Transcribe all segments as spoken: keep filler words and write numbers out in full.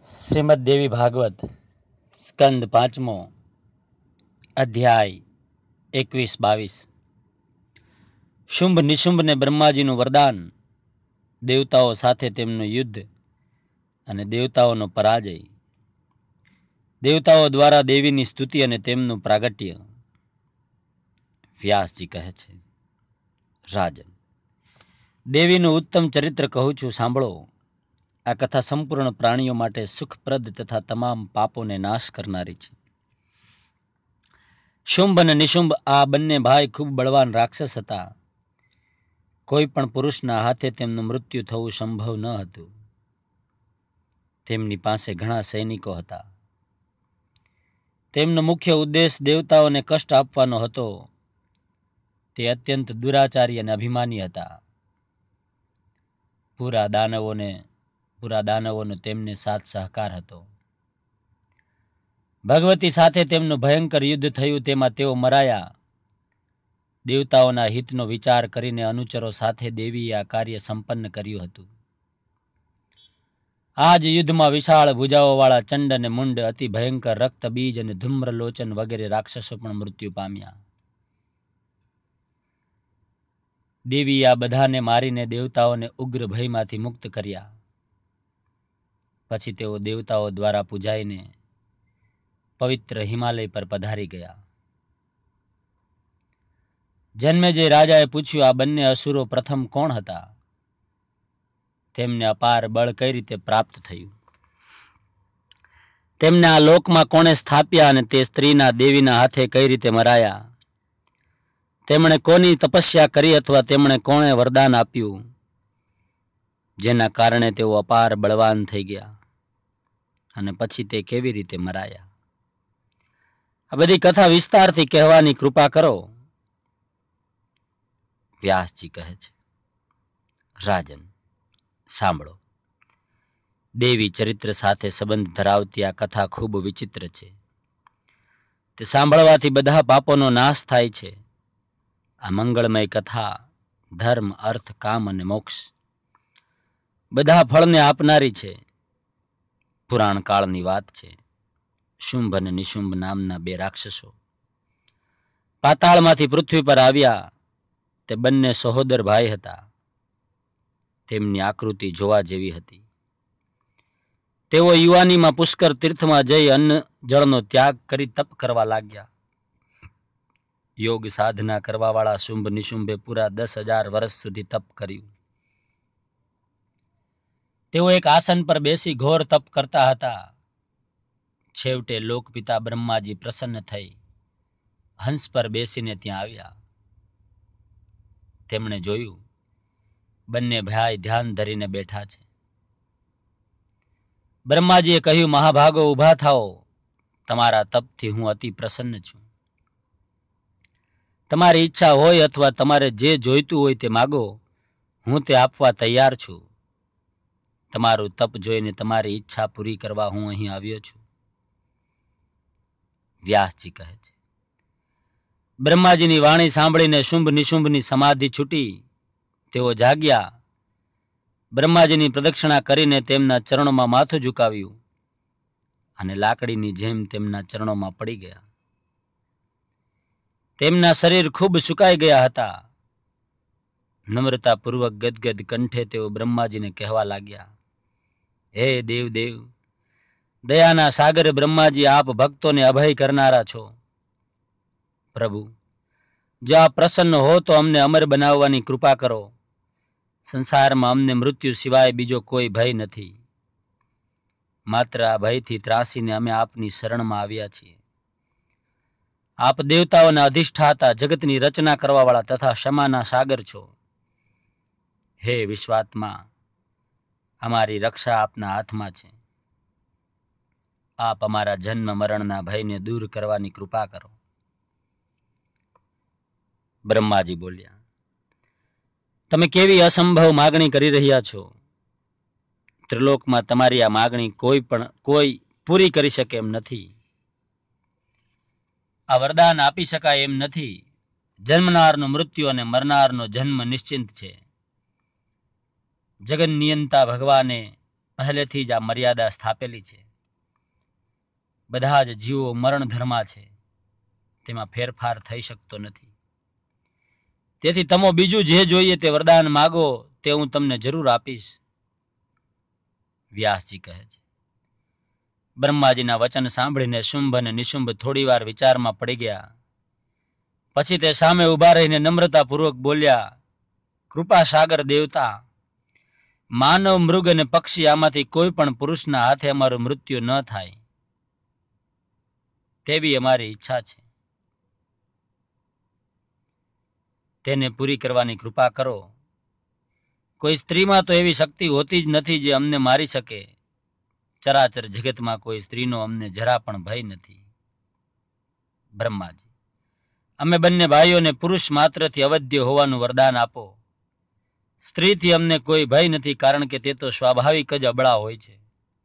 શ્રીમદ દેવી ભાગવત સ્કંદ પાંચમો અધ્યાય એકવીસ બાવીસ. શુંભ નિશુંભને બ્રહ્માજીનું વરદાન, દેવતાઓ સાથે તેમનું યુદ્ધ અને દેવતાઓનો પરાજય. દેવતાઓ દ્વારા દેવીની સ્તુતિ અને તેમનું પ્રાગટ્ય. વ્યાસજી કહે છે, રાજન, દેવીનું ઉત્તમ ચરિત્ર કહું છું, સાંભળો. આ કથા સંપૂર્ણ પ્રાણીઓ માટે સુખપ્રદ તથા તમામ પાપોને નાશ કરનારી છે. શુંભ અને નિશુંભ આ બંને ભાઈ ખૂબ બળવાન રાક્ષસ હતા. કોઈ પણ પુરુષના હાથે તેમનું મૃત્યુ થવું સંભવ ન હતું. તેમની પાસે ઘણા સૈનિકો હતા. તેમનો મુખ્ય ઉદ્દેશ દેવતાઓને કષ્ટ આપવાનો હતો. તે અત્યંત દુરાચારી અને અભિમાની હતા. પૂરા દાનવોને પૂરા દાનવોનો તેમને સાથ સહકાર હતો. ભગવતી સાથે તેમનું ભયંકર યુદ્ધ થયું, તેમાં તેઓ મરાયા. દેવતાઓના હિતનો વિચાર કરીને અનુચરો સાથે દેવીએ આ કાર્ય સંપન્ન કર્યું હતું. આ જ યુદ્ધમાં વિશાળ ભુજાઓવાળા ચંડ અને મુંડ, અતિ ભયંકર રક્તબીજ અને ધૂમ્રલોચન વગેરે રાક્ષસો પણ મૃત્યુ પામ્યા. દેવીએ આ બધાને મારીને દેવતાઓને ઉગ્ર ભયમાંથી મુક્ત કર્યા. પછી તેઓ દેવતાઓ દ્વારા પૂજાઈને પવિત્ર હિમાલય પર પધારી ગયા. જન્મેજય રાજાએ પૂછ્યું, આ બંને અસુરો પ્રથમ કોણ હતા? તેમને અપાર બળ કઈ રીતે પ્રાપ્ત થયું? તેમને આ લોકમાં કોણે સ્થાપ્યા અને તે સ્ત્રીના દેવીના હાથે કઈ રીતે મરાયા? તેમણે કોની તપસ્યા કરી અથવા તેમણે કોણે વરદાન આપ્યું જેના કારણે તેઓ અપાર બળવાન થઈ ગયા? અને પછી તે કેવી રીતે મરાયા? આ બધી કથા વિસ્તારથી કહેવાની કૃપા કરો. વ્યાસજી કહે છે, રાજન, સાંભળો. દેવી ચરિત્ર સાથે સંબંધ ધરાવતી આ કથા ખૂબ વિચિત્ર છે. તે સાંભળવાથી બધા પાપોનો નાશ થાય છે. આ મંગળમય કથા ધર્મ, અર્થ, કામ અને મોક્ષ બધા ફળને આપનારી છે. પુરાણ કાળની વાત છે. શુંભ અને નિશુંભ નામના બે રાક્ષસો પાતાળમાંથી પૃથ્વી પર આવ્યા. તે બંને સહોદર ભાઈ હતા. તેમની આકૃતિ જોવા જેવી હતી. તેઓ યુવાનીમાં પુષ્કર તીર્થમાં જઈ અન્ન જળનો ત્યાગ કરી તપ કરવા લાગ્યા. યોગ સાધના કરવાવાળા શુંભ નિશુંભે પૂરા દસ હજાર વર્ષ સુધી તપ કર્યું. તેઓ એક આસન પર બેસી ઘોર તપ કરતા હતા. છેવટે લોકપિતા બ્રહ્માજી પ્રસન્ન થઈ હંસ પર બેસીને ત્યાં આવ્યા. તેમણે જોયું, બંને ભાઈ ધ્યાન ધરીને બેઠા છે. બ્રહ્માજીએ કહ્યું, મહાભાગો, ઊભા થાઓ. તમારા તપથી હું અતિ પ્રસન્ન છું. તમારી ઈચ્છા હોય અથવા તમારે જે જોઈતું હોય તે માગો, હું તે આપવા તૈયાર છું. તમારું તપ જોઈને તમારી ઈચ્છા પૂરી કરવા હું અહીં આવ્યો છું. વ્યાસજી કહે છે, બ્રહ્માજીની વાણી સાંભળીને શુંભ નિશુંભની સમાધિ છૂટી. તેઓ જાગ્યા. બ્રહ્માજીની પ્રદક્ષિણા કરીને તેમના ચરણોમાં માથું ઝુકાવ્યું અને લાકડીની જેમ તેમના ચરણોમાં પડી ગયા. તેમના શરીર ખૂબ સુકાઈ ગયા હતા. નમ્રતાપૂર્વક ગદગદ કંઠે તેઓ બ્રહ્માજીને કહેવા લાગ્યા, હે દેવ દેવ, દયાના સાગર બ્રહ્માજી, આપ ભક્તોને અભય કરનારા છો. પ્રભુ, જો આપ પ્રસન્ન હો તો અમને અમર બનાવવાની કૃપા કરો. સંસારમાં અમને મૃત્યુ સિવાય બીજો કોઈ ભય નથી. માત્ર આ ભયથી ત્રાસીને અમે આપની શરણમાં આવ્યા છીએ. આપ દેવતાઓના અધિષ્ઠાતા, જગતની રચના કરવાવાળા તથા ક્ષમાના સાગર છો. હે વિશ્વાત્મા, અમારી રક્ષા આપના હાથમાં છે. આપ અમારા જન્મ મરણના ભયને દૂર કરવાની કૃપા કરો. બ્રહ્માજી બોલ્યા, તમે કેવી અસંભવ માગણી કરી રહ્યા છો. ત્રિલોકમાં તમારી આ માગણી કોઈ પણ કોઈ પૂરી કરી શકે એમ નથી. આ વરદાન આપી શકાય એમ નથી. જન્મનારનું મૃત્યુ અને મરનારનો જન્મ નિશ્ચિંત છે. જગન નિયંતા ભગવાને પહેલેથી જ આ મર્યાદા સ્થાપેલી છે. બધા જ જીવો મરણ ધર્મા છે, તેમાં ફેરફાર થઈ શકતો નથી. તેથી તમે બીજું જે જોઈએ તે વરદાન માગો, તે હું તમને જરૂર આપીશ. વ્યાસજી કહે છે. બ્રહ્માજીના વચન સાંભળીને શુંભ અને નિશુંભ થોડી વાર વિચારમાં પડી ગયા. પછી તે સામે ઉભા રહીને નમ્રતાપૂર્વક બોલ્યા, કૃપા સાગર દેવતા, માનવ, મૃગ અને પક્ષી આમાંથી કોઈ પણ પુરુષના હાથે અમારું મૃત્યુ ન થાય તેવી અમારી ઈચ્છા છે. તેને પૂરી કરવાની કૃપા કરો. કોઈ સ્ત્રીમાં તો એવી શક્તિ હોતી જ નથી જે અમને મારી શકે. ચરાચર જગતમાં કોઈ સ્ત્રીનો અમને જરા પણ ભય નથી. બ્રહ્માજી, અમે બંને ભાઈઓને પુરુષ માત્રથી અવધ્ય હોવાનું વરદાન આપો. સ્ત્રીથી અમને કોઈ ભય નથી, કારણ કે તે તો સ્વાભાવિક જ અબળા હોય છે.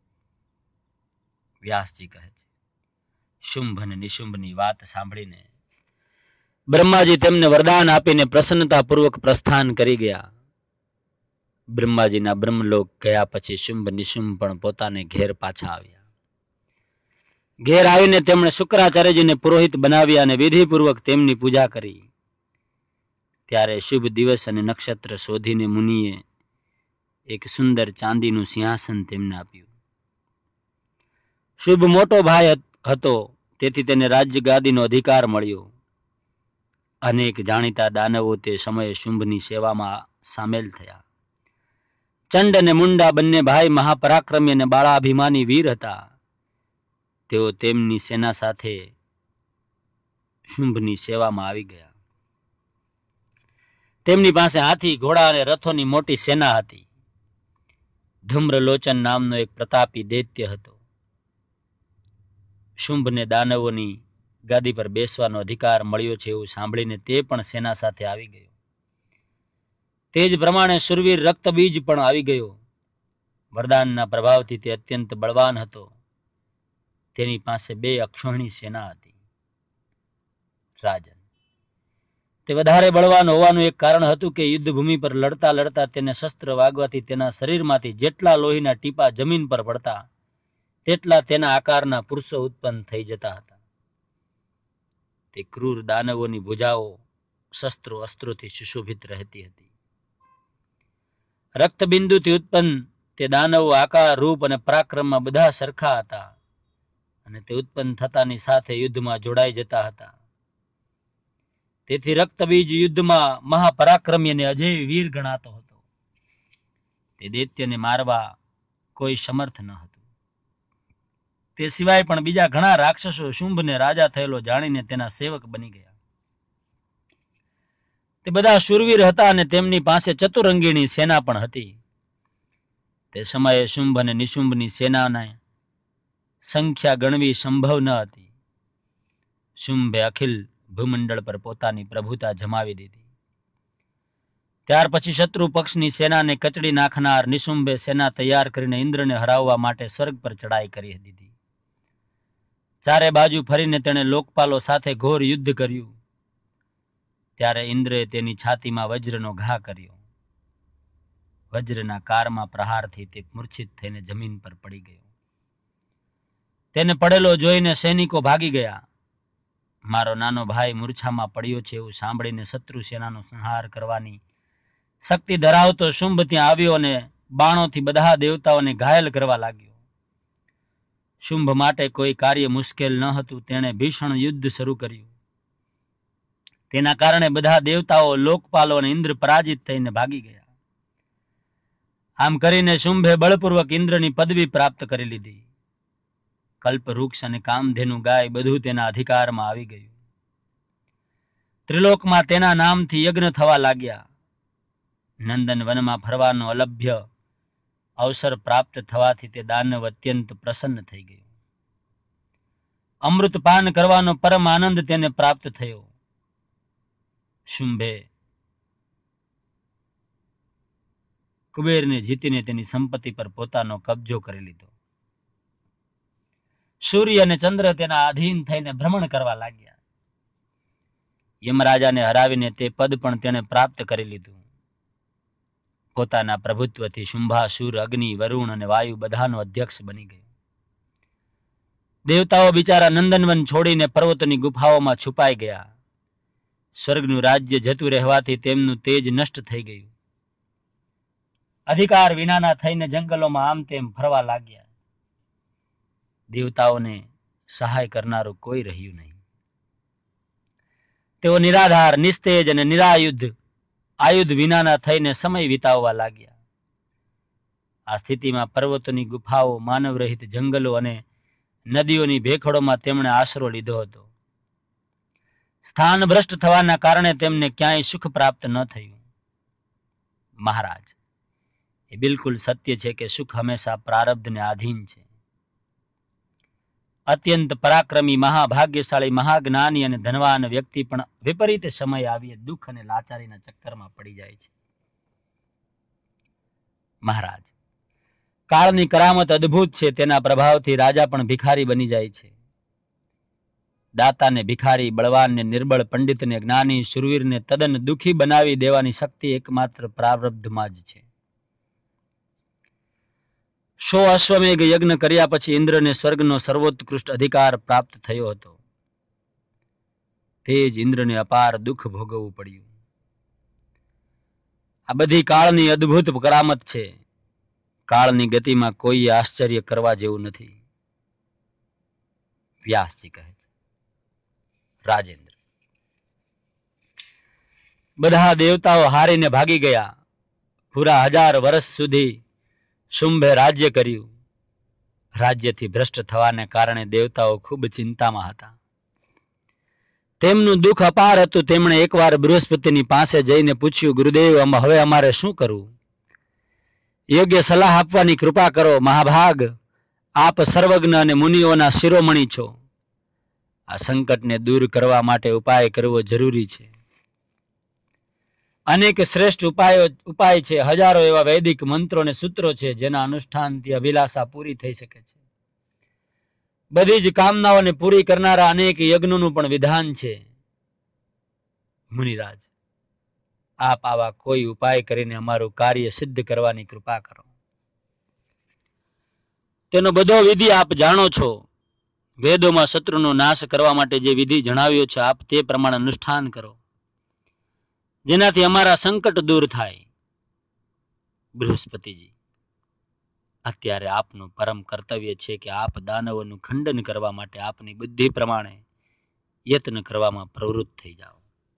વ્યાસજી કહે છે. શુંભ અને નિશુંભની વાત સાંભળીને બ્રહ્માજી તેમને વરદાન આપીને પ્રસન્નતાપૂર્વક પ્રસ્થાન કરી ગયા. બ્રહ્માજીના બ્રહ્મલોક ગયા પછી શુંભ નિશુંભ પણ પોતાને ઘેર પાછા આવ્યા. ઘેર આવીને તેમણે શુક્રાચાર્યજીને પુરોહિત બનાવ્યા અને વિધિપૂર્વક તેમની પૂજા કરી. ત્યારે શુભ દિવસ અને નક્ષત્ર શોધીને મુનિએ એક સુંદર ચાંદીનું સિંહાસન તેમને આપ્યું. શુભ મોટો ભાઈ હતો, તેથી તેને રાજ્ય ગાદીનો અધિકાર મળ્યો. અનેક જાણીતા દાનવો તે સમયે શુંભની સેવામાં સામેલ થયા. ચંડ અને મુંડા બંને ભાઈ મહાપરાક્રમી અને બાળાભિમાની વીર હતા. તેઓ તેમની સેના સાથે શુંભની સેવામાં આવી ગયા. તેમની પાસે હાથી, ઘોડા અને રથોની મોટી સેના હતી. ધૂમ્રલોચન નામનો એક પ્રતાપી દૈત્ય હતો. શુંભને દાનવોની ગાદી પર બેસવાનો અધિકાર મળ્યો છે એવું સાંભળીને તે પણ સેના સાથે આવી ગયો. તે જ પ્રમાણે શુરવીર રક્તબીજ પણ આવી ગયો. વરદાનના પ્રભાવથી તે અત્યંત બળવાન હતો. તેની પાસે બે અક્ષોહિણી સેના હતી. રાજન, તે વધારે બળવાન હોવાનું એક કારણ હતું કે યુદ્ધભૂમિ પર લડતા લડતા તેને શસ્ત્ર વાગવાથી તેના શરીરમાંથી જેટલા લોહીના ટીપા જમીન પર પડતા તેટલા તેના આકારના પુરુષો ઉત્પન્ન થઈ જતા હતા. તે ક્રૂર દાનવોની ભુજાઓ શસ્ત્રો અસ્ત્રોથી સુશોભિત રહેતી હતી. રક્તબિંદુથી ઉત્પન્ન તે દાનવો આકાર, રૂપ અને પરાક્રમમાં બધા સરખા હતા અને તે ઉત્પન્ન થતાની સાથે યુદ્ધમાં જોડાઈ જતા હતા. તેથી રક્તબીજ યુદ્ધમાં મહાપરાક્રમી અને અજેય વીર ગણાતો હતો. તે દૈત્યને મારવા કોઈ સમર્થ ન હતું. તે સિવાય પણ બીજા ઘણા રાક્ષસો શુંભને રાજા થયેલો જાણીને તેના સેવક બની ગયા. તે બધા શૂરવીર હતા અને તેમની પાસે ચતુરંગીણી સેના પણ હતી. તે સમયે શુંભ અને નિશુંભની સેનાને સંખ્યા ગણવી સંભવ ન હતી. શુંભે અખિલ ભૂમંડળ પર પોતાની પ્રભુતા જમાવી દીધી. ત્યાર પછી શત્રુ પક્ષની સેનાને કચડી નાખનાર નિશુંભે સેના તૈયાર કરીને ઇન્દ્રને હરાવવા માટે સ્વર્ગ પર ચડાઈ કરી દીધી. ચારે બાજુ ફરીને તેણે લોકપાલો સાથે ઘોર યુદ્ધ કર્યું. ત્યારે ઇન્દ્રએ તેની છાતીમાં વજ્રનો ઘા કર્યો. વજ્રના કારમાં પ્રહારથી તે મૂર્છિત થઈને જમીન પર પડી ગયો. તેને પડેલો જોઈને સૈનિકો ભાગી ગયા. મારો નાનો ભાઈ મૂર્છામાં પડ્યો છે એવું સાંભળીને શત્રુ સેનાનો સંહાર કરવાની શક્તિ ધરાવતો શુંભ ત્યાં આવ્યો અને બાણોથી બધા દેવતાઓને ઘાયલ કરવા લાગ્યો. શુંભ માટે કોઈ કાર્ય મુશ્કેલ ન હતું. તેણે ભીષણ યુદ્ધ શરૂ કર્યું. તેના કારણે બધા દેવતાઓ, લોકપાલો અને ઇન્દ્ર પરાજિત થઈને ભાગી ગયા. આમ કરીને શુંભે બળપૂર્વક ઇન્દ્રની પદવી પ્રાપ્ત કરી લીધી. કલ્પવૃક્ષ અને કામધેનુ ગાય બધું તેના અધિકારમાં આવી ગયું. ત્રિલોકમાં તેના નામથી યજ્ઞ થવા લાગ્યા. નંદન વનમાં ફરવાનો અલભ્ય અવસર પ્રાપ્ત થવાથી તે દાનવ અત્યંત પ્રસન્ન થઈ ગયો. અમૃત પાન કરવાનો પરમ આનંદ તેને પ્રાપ્ત થયો. શુંભે કુબેરને જીતીને તેની સંપત્તિ પર પોતાનો કબજો કરી લીધો. સૂર્ય અને ચંદ્ર તેના આધીન થઈને ભ્રમણ કરવા લાગ્યા. યમરાજાને હરાવીને તે પદ પણ તેણે પ્રાપ્ત કરી લીધું. પોતાના પ્રભુત્વથી શુંભાસુર, અગ્નિ, વરુણ અને વાયુ બધાનો અધ્યક્ષ બની ગયો. દેવતાઓ બિચારા નંદનવન છોડીને પર્વતોની ગુફાઓમાં છુપાઈ ગયા. સ્વર્ગનું રાજ્ય જતું રહેવાથી તેમનું તેજ નષ્ટ થઈ ગયું. અધિકાર વિનાના થઈને જંગલોમાં આમ તેમ ફરવા લાગ્યા. દેવતાઓને સહાય કરનારું કોઈ રહ્યું નહીં. તેઓ નિરાધાર, નિસ્તેજ અને નિરાયુધ, આયુધ વિનાના થઈને સમય વિતાવવા લાગ્યા. આ સ્થિતિમાં પર્વતોની ગુફાઓ, માનવરહિત જંગલો અને નદીઓની ભેખડોમાં તેમણે આશરો લીધો હતો. સ્થાન ભ્રષ્ટ થવાના કારણે તેમને ક્યાંય સુખ પ્રાપ્ત ન થયું. મહારાજ, એ બિલકુલ સત્ય છે કે સુખ હંમેશા પ્રારબ્ધને આધીન છે. અત્યંત પરાક્રમી, મહાભાગ્યશાળી, મહાજ્ઞાની અને ધનવાન વ્યક્તિ પણ વિપરીત સમય આવીએ દુઃખ અને લાચારીના ચક્કરમાં પડી જાય છે. મહારાજ, કાળની કરામત અદ્ભુત છે. તેના પ્રભાવથી રાજા પણ ભિખારી બની જાય છે. દાતાને ભિખારી, બળવાનને નિર્બળ, પંડિતને જ્ઞાની, શૂરવીરને તદ્દન દુઃખી બનાવી દેવાની શક્તિ એકમાત્ર પ્રારબ્ધમાં જ છે. સો અશ્વમેઘ યજ્ઞ કર્યા પછી ઇન્દ્રને સ્વર્ગનો સર્વોત્કૃષ્ટ અધિકાર પ્રાપ્ત થયો હતો. તે જ ઇન્દ્રને અપાર દુઃખ ભોગવવું પડ્યું. આ બધી કાળની અદ્ભુત કરામત છે. કાળની ગતિમાં કોઈ આશ્ચર્ય કરવા જેવું નથી. વ્યાસજી કહે છે. રાજેન્દ્ર, બધા દેવતાઓ હારીને ભાગી ગયા. પૂરા હજાર વર્ષ સુધી શુંભે રાજ્ય કર્યું. રાજ્યથી ભ્રષ્ટ થવાને કારણે દેવતાઓ ખૂબ ચિંતામાં હતા. તેમનું દુઃખ અપાર હતું. તેમણે એકવાર બૃહસ્પતિની પાસે જઈને પૂછ્યું, ગુરુદેવ, હવે અમારે શું કરવું? યોગ્ય સલાહ આપવાની કૃપા કરો. મહાભાગ, આપ સર્વજ્ઞ અને મુનિઓના શિરોમણી છો. આ સંકટને દૂર કરવા માટે ઉપાય કરવો જરૂરી છે. અનેક શ્રેષ્ઠ ઉપાયો ઉપાય છે. હજારો એવા વૈદિક મંત્રો અને સૂત્રો છે જેના અનુષ્ઠાનથી અભિલાષા પૂરી થઈ શકે છે. બધી જ કામનાઓને પૂરી કરનારા અનેક યજ્ઞોનું પણ વિધાન છે. મુનિરાજ, આપ આવા કોઈ ઉપાય કરીને અમારું કાર્ય સિદ્ધ કરવાની કૃપા કરો. તેનો બધો વિધિ આપ જાણો છો. વેદોમાં શત્રુનો નાશ કરવા માટે જે વિધિ જણાવ્યો છે, આપ તે પ્રમાણે અનુષ્ઠાન કરો, જેનાથી અમારા સંકટ દૂર થાય. બૃહસ્પતિજી, અત્યારે આપનું પરમ કર્તવ્ય છે કે આપ દાનવોનું ખંડન કરવા માટે આપની બુદ્ધિ પ્રમાણે યત્ન કરવામાં પ્રવૃત્ત થઈ જાઓ.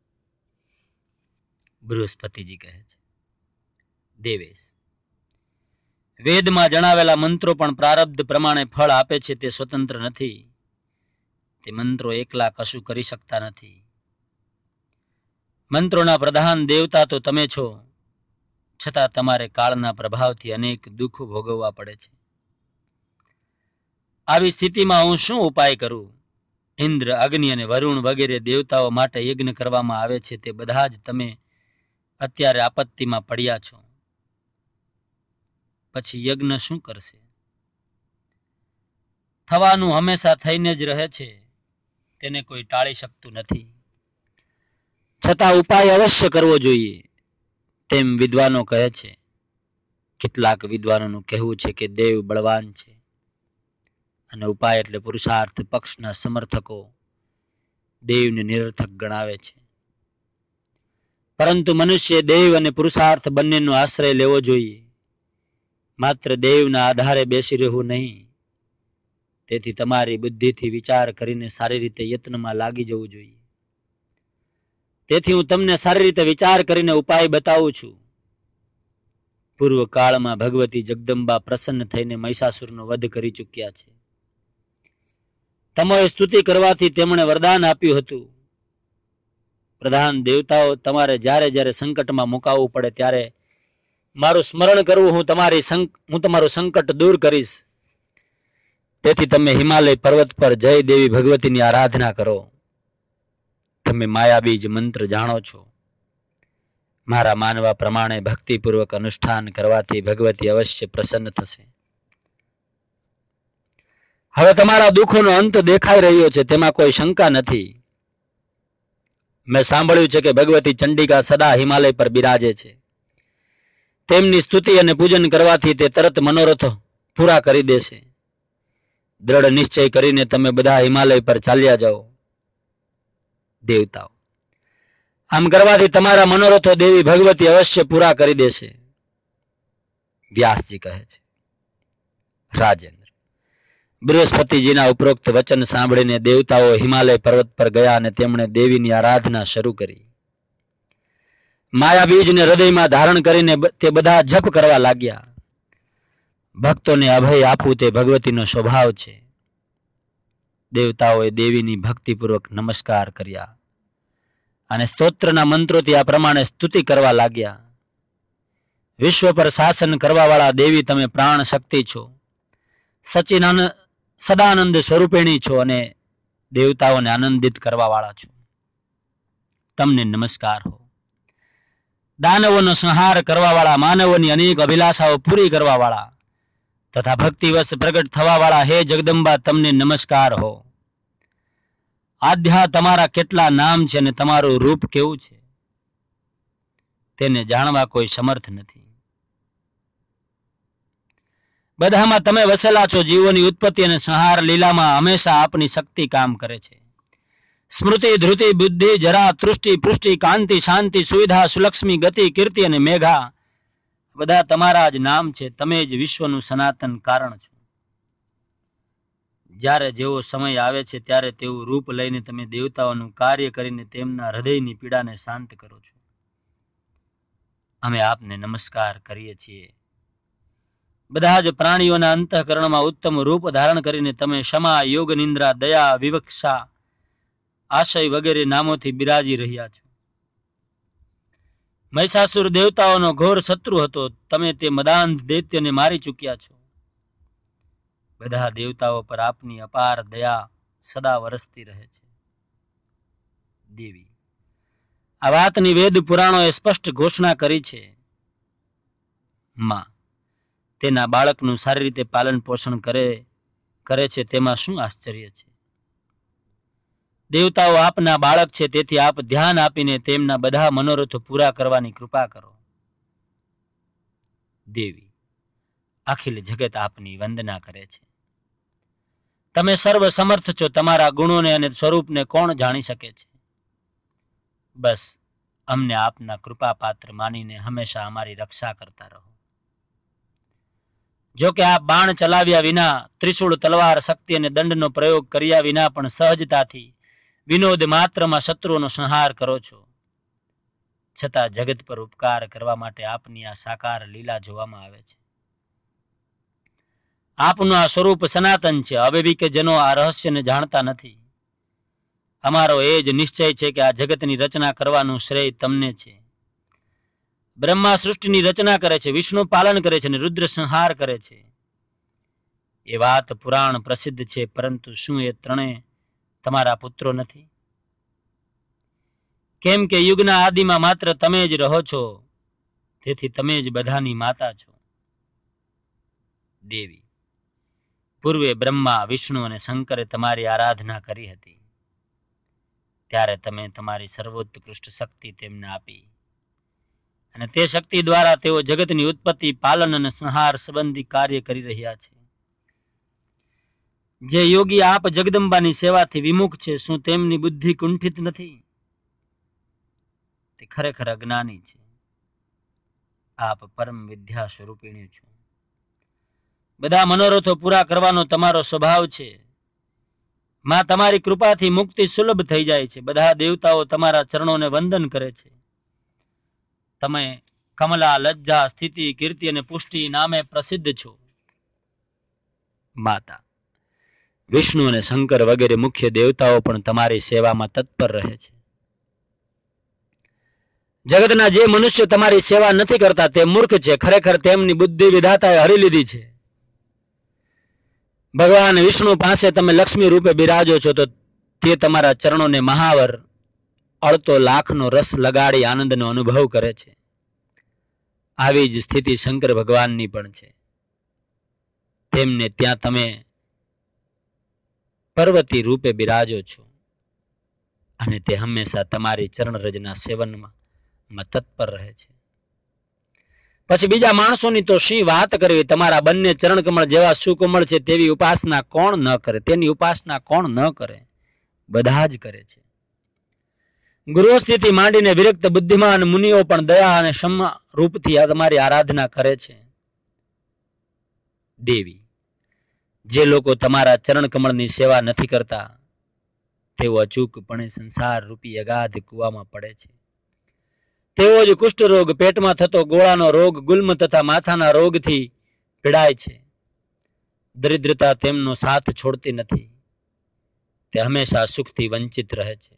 બૃહસ્પતિજી કહે છે, દેવેશ, વેદમાં જણાવેલા મંત્રો પણ પ્રારબ્ધ પ્રમાણે ફળ આપે છે. તે સ્વતંત્ર નથી. તે મંત્રો એકલા કશું કરી શકતા નથી. મંત્રોના પ્રધાન દેવતા તો તમે છો, છતાં તમારે કાળના પ્રભાવથી અનેક દુઃખ ભોગવવા પડે છે. આવી સ્થિતિમાં હું શું ઉપાય કરું? ઇન્દ્ર, અગ્નિ અને વરુણ વગેરે દેવતાઓ માટે યજ્ઞ કરવામાં આવે છે. તે બધા જ તમે અત્યારે આપત્તિમાં પડ્યા છો. પછી યજ્ઞ શું કરશે? થવાનું હંમેશા થઈને જ રહે છે. તેને કોઈ ટાળી શકતું નથી. છતાં ઉપાય અવશ્ય કરવો જોઈએ, તેમ વિદ્વાનો કહે છે. કેટલાક વિદ્વાનોનું કહેવું છે કે દેવ બળવાન છે અને ઉપાય એટલે પુરુષાર્થ પક્ષના સમર્થકો દેવને નિરર્થક ગણાવે છે. પરંતુ મનુષ્ય દેવ અને પુરુષાર્થ બંનેનો આશ્રય લેવો જોઈએ. માત્ર દેવના આધારે બેસી રહેવું નહીં. તેથી તમારી બુદ્ધિથી વિચાર કરીને સારી રીતે યત્નમાં લાગી જવું જોઈએ. તેથી હું તમને સારી રીતે વિચાર કરીને ઉપાય બતાવું છું. પૂર્વ કાળમાં ભગવતી જગદંબા પ્રસન્ન થઈને મહિષાસુરનો વધ કરી ચૂક્યા છે. તમોએ સ્તુતિ કરવાથી તેમણે વરદાન આપ્યું હતું. પ્રધાન દેવતાઓ, તમારે જ્યારે જ્યારે સંકટમાં મુકાવવું પડે ત્યારે મારું સ્મરણ કરવું. હું તમારી હું તમારું સંકટ દૂર કરીશ. તેથી તમે હિમાલય પર્વત પર જય દેવી ભગવતીની આરાધના કરો. તમે માયાબીજ મંત્ર જાણો છો. મારા માનવા પ્રમાણે ભક્તિપૂર્વક અનુષ્ઠાન કરવાથી ભગવતી અવશ્ય પ્રસન્ન થશે. હવે તમારા દુઃખોનો અંત દેખાઈ રહ્યો છે, તેમાં કોઈ શંકા નથી. મેં સાંભળ્યું છે કે ભગવતી ચંડિકા સદા હિમાલય પર બિરાજે છે. તેમની સ્તુતિ અને પૂજન કરવાથી તે તરત મનોરથ પૂરા કરી દેશે. દ્રઢ નિશ્ચય કરીને તમે બધા હિમાલય પર ચાલ્યા જાઓ. દેવતાઓ: આમ કરવાથી તમારા મનોરથો દેવી ભગવતી અવશ્ય પૂરા કરી દેશે. વ્યાસજી કહે છે: રાજેન્દ્ર, બૃહસ્પતિજીના ઉપરોક્ત વચન સાંભળીને દેવતાઓ હિમાલય પર્વત પર ગયા અને તેમણે દેવીની આરાધના શરૂ કરી. માયા બીજને હૃદયમાં ધારણ કરીને તે બધા જપ કરવા લાગ્યા. ભક્તોને અભય આપવું તે ભગવતીનો સ્વભાવ છે. દેવતાઓએ દેવીની ભક્તિપૂર્વક નમસ્કાર કર્યા અને સ્તોત્રના મંત્રોથી આ પ્રમાણે સ્તુતિ કરવા લાગ્યા. વિશ્વ પર શાસન કરવાવાળા દેવી, તમે પ્રાણ શક્તિ છો, સચિનાનંદ સદાનંદ સ્વરૂપિણી છો અને દેવતાઓને આનંદિત કરવાવાળા છો. તમને નમસ્કાર હો. દાનવોનો સંહાર કરવાવાળા, માનવોની અનેક અભિલાષાઓ પૂરી કરવાવાળા તથા ભક્તિવશ પ્રગટ થવાવાળા હે જગદંબા, તમને નમસ્કાર હો. આધ્યા તમારા કેટલા નામ છે અને તમારું રૂપ કેવું છે તેને જાણવા કોઈ સમર્થ નથી. બધામાં તમે વસેલા છો. જીવોની ઉત્પત્તિ અને સંહાર લીલામાં હંમેશા આપની શક્તિ કામ કરે છે. સ્મૃતિ, ધૃતિ, બુદ્ધિ, જરા, તૃષ્ટિ, પુષ્ટિ, કાંતિ, શાંતિ, સુવિધા, સુલક્ષ્મી, ગતિ, કીર્તિ અને મેઘા બધા તમારા જ નામ છે. તમે જ વિશ્વનું સનાતન કારણ છો. જ્યારે જેવો સમય આવે છે ત્યારે તેવું રૂપ લઈને તમે દેવતાઓનું કાર્ય કરીને તેમના હૃદયની પીડાને શાંત કરો છો. અમે આપને નમસ્કાર કરીએ છીએ. બધા જ પ્રાણીઓના અંતઃકરણમાં ઉત્તમ રૂપ ધારણ કરીને તમે ક્ષમા, યોગ નિંદ્રા, દયા, વિવક્ષા, આશય વગેરે નામોથી બિરાજી રહ્યા છો. મહિષાસુર દેવતાઓનો ઘોર શત્રુ હતો. તમે તે મદાંધ દૈત્યને મારી ચૂક્યા છો. બધા દેવતાઓ પર આપની અપાર દયા સદા વરસતી રહે છે. દેવી: આ વાતની વેદ પુરાણોએ સ્પષ્ટ ઘોષણા કરી છે. માં તેના બાળકનું સારી રીતે પાલન પોષણ કરે કરે છે તેમાં શું આશ્ચર્ય છે? દેવતાઓ આપના બાળક છે, તેથી આપ ધ્યાન આપીને તેમના બધા મનોરથો પૂરા કરવાની કૃપા કરો. દેવી: અખિલ જગત આપની વંદના કરે છે. તમે સર્વ સમર્થ છો. તમારા ગુણોને અને સ્વરૂપને કોણ જાણી શકે છે? બસ અમને આપના કૃપા પાત્ર માનીને હંમેશા અમારી રક્ષા કરતા રહો. જો કે આપ બાણ ચલાવ્યા વિના, ત્રિશૂળ, તલવાર, શક્તિ અને દંડનો પ્રયોગ કર્યા વિના પણ સહજતાથી વિનોદ માત્રમાં શત્રુઓનો સંહાર કરો છો, છતાં જગત પર ઉપકાર કરવા માટે આપની આ સાકાર લીલા જોવામાં આવે છે. આપનું આ સ્વરૂપ સનાતન છે. અવિવેકી જનો આ રહસ્યને જાણતા નથી. અમારો એ જ નિશ્ચય છે કે આ જગતની રચના કરવાનું શ્રેય તમને છે. બ્રહ્મા સૃષ્ટિની રચના કરે છે, વિષ્ણુ પાલન કરે છે અને રુદ્ર સંહાર કરે છે. એ વાત પુરાણ પ્રસિદ્ધ છે. પરંતુ શું એ ત્રણેય તમારા પુત્રો નથી? કેમ કે યુગના આદિમાં માત્ર તમે જ રહો છો, તેથી તમે જ બધાની માતા છો. દેવી: પૂર્વે બ્રહ્મા, વિષ્ણુ અને શંકરે તમારી આરાધના કરી હતી. ત્યારે તમે તમારી સર્વોત્કૃષ્ટ શક્તિ તેમને આપી અને તે શક્તિ દ્વારા તેઓ જગતની ઉત્પત્તિ, પાલન અને સંહાર સંબંધી કાર્ય કરી રહ્યા છે. જે યોગી આપ જગદંબાની સેવાથી વિમુખ છે, શું તેમની બુદ્ધિ કુંઠિત નથી? તે ખરેખર અજ્ઞાની છે. આપ પરમ વિદ્યા સ્વરૂપિણી છો. બધા મનોરથો પૂરા કરવાનો તમારો સ્વભાવ છે. માં તમારી કૃપાથી મુક્તિ સુલભ થઈ જાય છે. બધા દેવતાઓ તમારા ચરણોને વંદન કરે છે. તમે કમલા, લજ્જા, સ્થિતિ, કીર્તિ અને પુષ્ટિ નામે પ્રસિદ્ધ છો. માતા વિષ્ણુ અને શંકર વગેરે મુખ્ય દેવતાઓ પણ તમારી સેવામાં તત્પર રહે છે. જગતના જે મનુષ્ય તમારી સેવા નથી કરતા તે મૂર્ખ છે. ખરેખર તેમની બુદ્ધિ વિધાતાએ હરી લીધી છે. ભગવાન વિષ્ણુ પાસે તમે લક્ષ્મી રૂપે બિરાજો છો, તો તે તમારા ચરણોને મહાવર અળતો લાખનો રસ લગાડી આનંદનો અનુભવ કરે છે. આવી જ સ્થિતિ શંકર ભગવાનની પણ છે. તેમને ત્યાં તમે પર્વતી રૂપે બિરાજો છો અને તે હંમેશા તમારી ચરણ રજના સેવનમાં તત્પર રહે છે. પછી બીજા માણસોની તો શી વાત કરવી, તમારા બંને ચરણ કમળ જેવા સુકોમળ છે તેવી ઉપાસના કોણ ન કરે, તેની ઉપાસના કોણ ન કરે, બધા જ કરે છે. ગૃહસ્થિથી માંડીને વિરક્ત બુદ્ધિમાન મુનિઓ પણ દયા અને ક્ષમા રૂપથી તમારી આરાધના કરે છે. દેવી, જે લોકો તમારા ચરણ કમળની સેવા નથી કરતા તેઓ અચૂકપણે સંસાર રૂપી અગાધ કૂવામાં પડે છે. તેઓ જ કુષ્ઠ રોગ, પેટમાં થતો ગોળાનો રોગ, ગુલ્મ તથા માથાના રોગથી પીડાય છે. દરિદ્રતા તેમનો સાથ છોડતી નથી, તે હંમેશા સુખથી વંચિત રહે છે.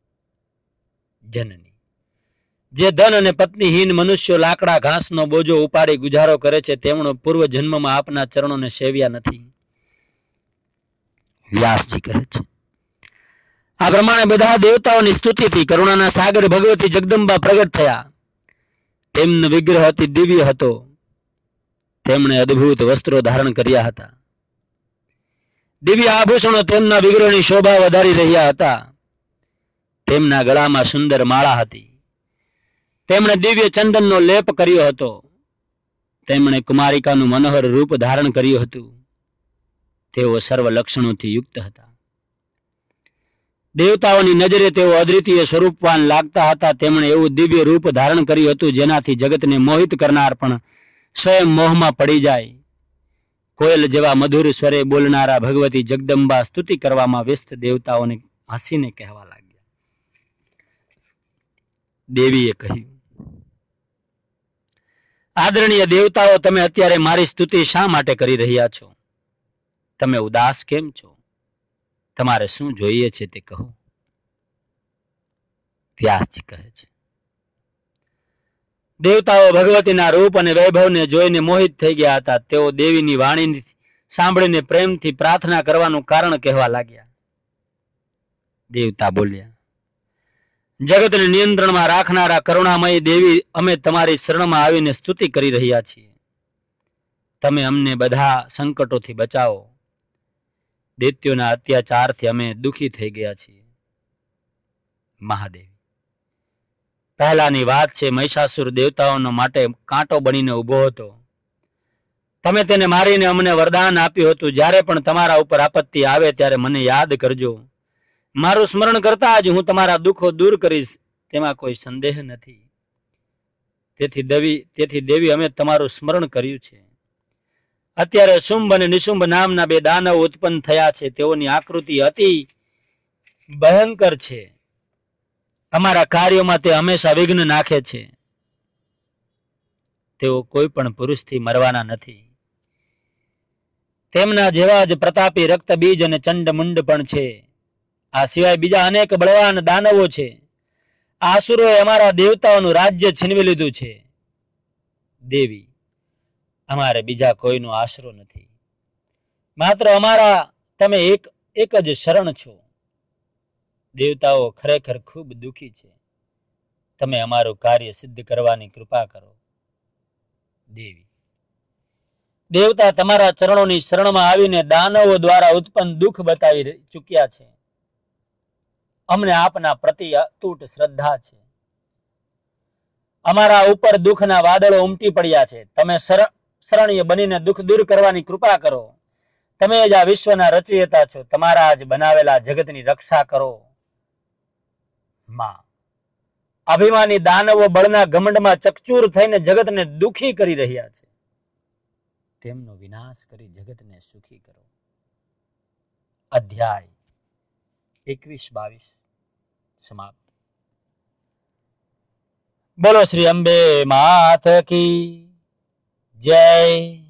જનની, જે ધન અને પત્નીહીન મનુષ્યો લાકડા ઘાસનો બોજો ઉપાડી ગુજારો કરે છે, તેમણે પૂર્વ જન્મમાં આપના ચરણોને સેવ્યા નથી. વ્યાસજી કહે છે, આ પ્રમાણે બધા દેવતાઓની સ્તુતિથી કરુણાના સાગર ભગવતી જગદંબા પ્રગટ થયા. તેમનો વિગ્રહ અતિ દિવ્ય હતો. તેમણે અદ્ભુત વસ્ત્રો ધારણ કર્યા હતા. દિવ્ય આભૂષણો તેમના વિગ્રહની શોભા વધારી રહ્યા હતા. તેમના ગળામાં સુંદર માળા હતી. તેમણે દિવ્ય ચંદનનો લેપ કર્યો હતો. તેમણે કુમારિકાનું મનોહર રૂપ ધારણ કર્યું હતું. તેઓ સર્વ લક્ષણોથી યુક્ત હતા. દેવતાઓની નજરે તેઓ અદ્વિતીય સ્વરૂપવાન લાગતા હતા. તેમણે એવું દિવ્ય રૂપ ધારણ કર્યું હતું જેનાથી જગતને મોહિત કરનાર પણ સ્વયં મોહમાં પડી જાય. કોયલ જેવા મધુર સ્વરે બોલનારા ભગવતી જગદંબા સ્તુતિ કરવામાં વ્યસ્ત દેવતાઓને હસીને કહેવા લાગ્યા. દેવીએ કહ્યું, આદરણીય દેવતાઓ, તમે અત્યારે મારી સ્તુતિ શા માટે કરી રહ્યા છો? તમે ઉદાસ કેમ છો? તમારે શું જોઈએ છે તે કહો. વ્યાસજી કહે છે, દેવતાઓ ભગવતીના રૂપ અને વૈભવને જોઈને મોહિત થઈ ગયા હતા. તેઓ દેવીની વાણી સાંભળીને પ્રેમથી પ્રાર્થના કરવાનું કારણ કહેવા લાગ્યા. દેવતા બોલ્યા, જગતને નિયંત્રણમાં રાખનારા કરુણામયી દેવી, અમે તમારી શરણમાં આવીને સ્તુતિ કરી રહ્યા છીએ. તમે અમને બધા સંકટોથી બચાવો. દૈત્યોના અત્યાચારથી અમે દુઃખી થઈ ગયા છીએ. મહાદેવી, પહેલાની વાત છે, મહિષાસુર દેવતાઓનો માટે કાંટો બનીને ઊભો હતો. તમે તેને મારીને અમને વરદાન આપ્યું હતું, જ્યારે પણ તમારા ઉપર આપત્તિ આવે ત્યારે મને યાદ કરજો. મારું સ્મરણ કરતા જ હું તમારા દુઃખો દૂર કરીશ, તેમાં કોઈ સંદેહ નથી. તેથી દેવી તેથી દેવી અમે તમારું સ્મરણ કર્યું છે. અત્યારે શુંભ અને નિશુંભ નામના બે દાનવ ઉત્પન્ન થયા છે. તેઓની આકૃતિ અતિ ભયંકર છે. અમારા કાર્યોમાં તે હંમેશા વિઘ્ન નાખે છે. તેઓ કોઈ પણ પુરુષથી મરવાના નથી. તેમના જેવા જ પ્રતાપી રક્તબીજ અને ચંડમુંડ પણ છે. આ સિવાય બીજા અનેક બળવાન દાનવો છે. આસુરોએ અમારા દેવતાઓનું રાજ્ય છીનવી લીધું છે. દેવી, અમારે બીજા કોઈનો આશરો નથી. માત્ર અમારા તમે એક એક જ શરણ છો. દેવતાઓ ખરેખર ખૂબ દુઃખી છે. તમે અમારું કાર્ય સિદ્ધ કરવાની કૃપા કરો. દેવી, દેવતા તમારા ચરણોની શરણમાં આવીને દાનવો દ્વારા ઉત્પન્ન દુઃખ બતાવી ચૂક્યા છે. અમને આપના પ્રતિ અતૂટ શ્રદ્ધા છે. અમારા ઉપર દુઃખના વાદળો ઉમટી પડ્યા છે. તમે શરણીય બનીને દુઃખ દૂર કરવાની કૃપા કરો. તમે જ આ વિશ્વના રચયિતા છો. તમારા જ બનાવેલા જગતની રક્ષા કરો. માં, અભિમાની દાનવો બળના ઘમંડમાં ચકચૂર થઈને જગતને દુઃખી કરી રહ્યા છે. તેમનો વિનાશ કરી જગતને સુખી કરો. અધ્યાય એકવીસ બાવીસ સમાપ્ત. બોલો શ્રી અંબે માત કી જય.